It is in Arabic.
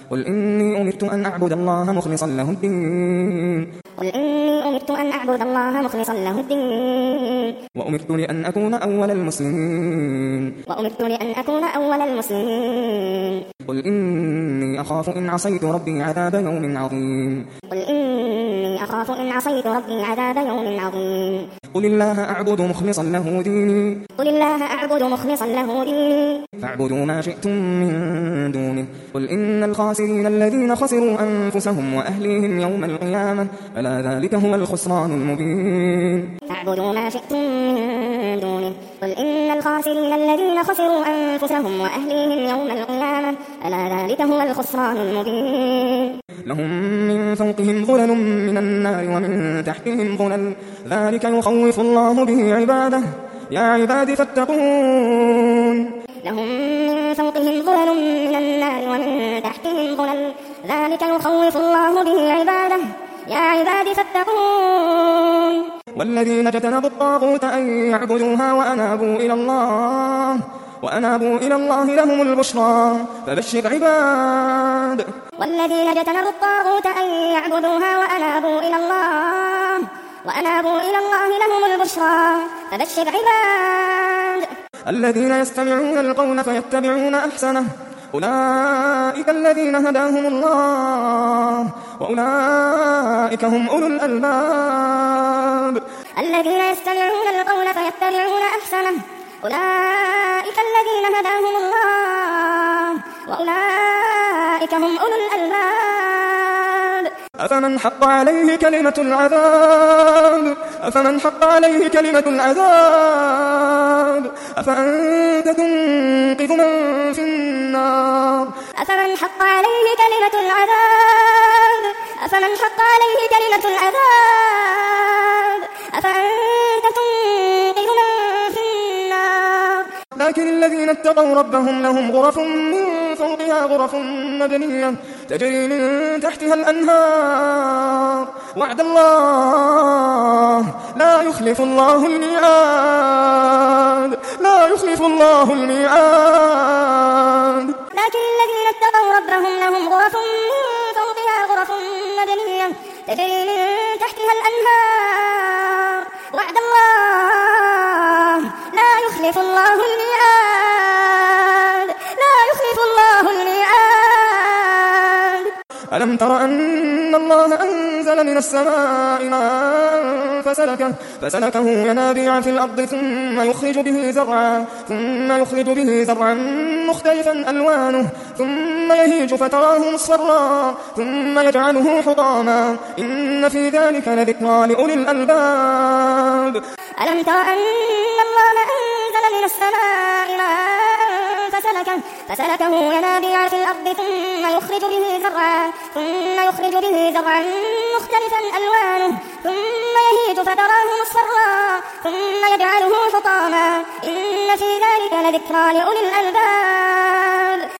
قل إني أمرت أن أعبد الله مخلصا له الدين وأمرت لأن أكون أول المسلمين قل إني أخاف إن عصيت ربي عذاب يوم عظيم قل الله أعبد مخلصا له ديني فاعبدوا ما شئتم من دونه قل إن الخاسرين الذين خسروا أنفسهم وأهليهم يوم القيامة ألا ذلك هو الخسران المبين لهم من فوقهم ظلل من النار ومن تحتهم ظلل ذلك يخوف الله به عباده يا عباد فاتقون لهم من فوقهم ظلل من النار ومن تحتهم ظلل ذلك يخوف الله به عباده يا عباد فاتقون والذين اجتنبوا الطاغوت أن يعبدوها وأنابوا إلى الله لهم البشرى فبشر عباد والذين اجتنبوا الطاغوت أن يعبدوها وأنابوا إلى الله لهم البشرى فبشر عباد الذين يستمعون القول فيتبعون أحسنه أولئك الذين هداهم الله وأولئك هم أولو الألباب الذين يستمعون القول فيتبعون أحسنه أولئك الذين هداهم الله وأولئك هم أولو الألباب أفمن حق عليه كلمة العذاب أفأنت تنقذ من في النار أفمن حق عليه كلمة العذاب أفأنت تنقذ من في النار لكن الذين اتقوا ربهم لهم غرف من فوقها غرف مبنية تجري من تحتها الأنهار وعد الله لا يخلف الله الميعاد لكن الذين اتقوا ربهم لهم غرف من فوقها غرف مبنية تجري من تحتها الأنهار وعد الله لا يخلف الله الميعاد ألم تر أن الله أنزل من السماء ماء فسلكه ينابيع في الأرض ثم يخرج به زرعا مختلفا ألوانه ثم يهيج فتراه مصفرا ثم يجعله حطاما إن في ذلك لذكرى لأولي الألباب ألم تر أن الله أنزل من السماء ماء فسلكه ينابيع في الأرض ثم يخرج به زرعا مختلفا ألوانه ثم يهيج فتراه مصفرا ثم يجعله حطاما إن في ذلك لذكرى لأولي الألباب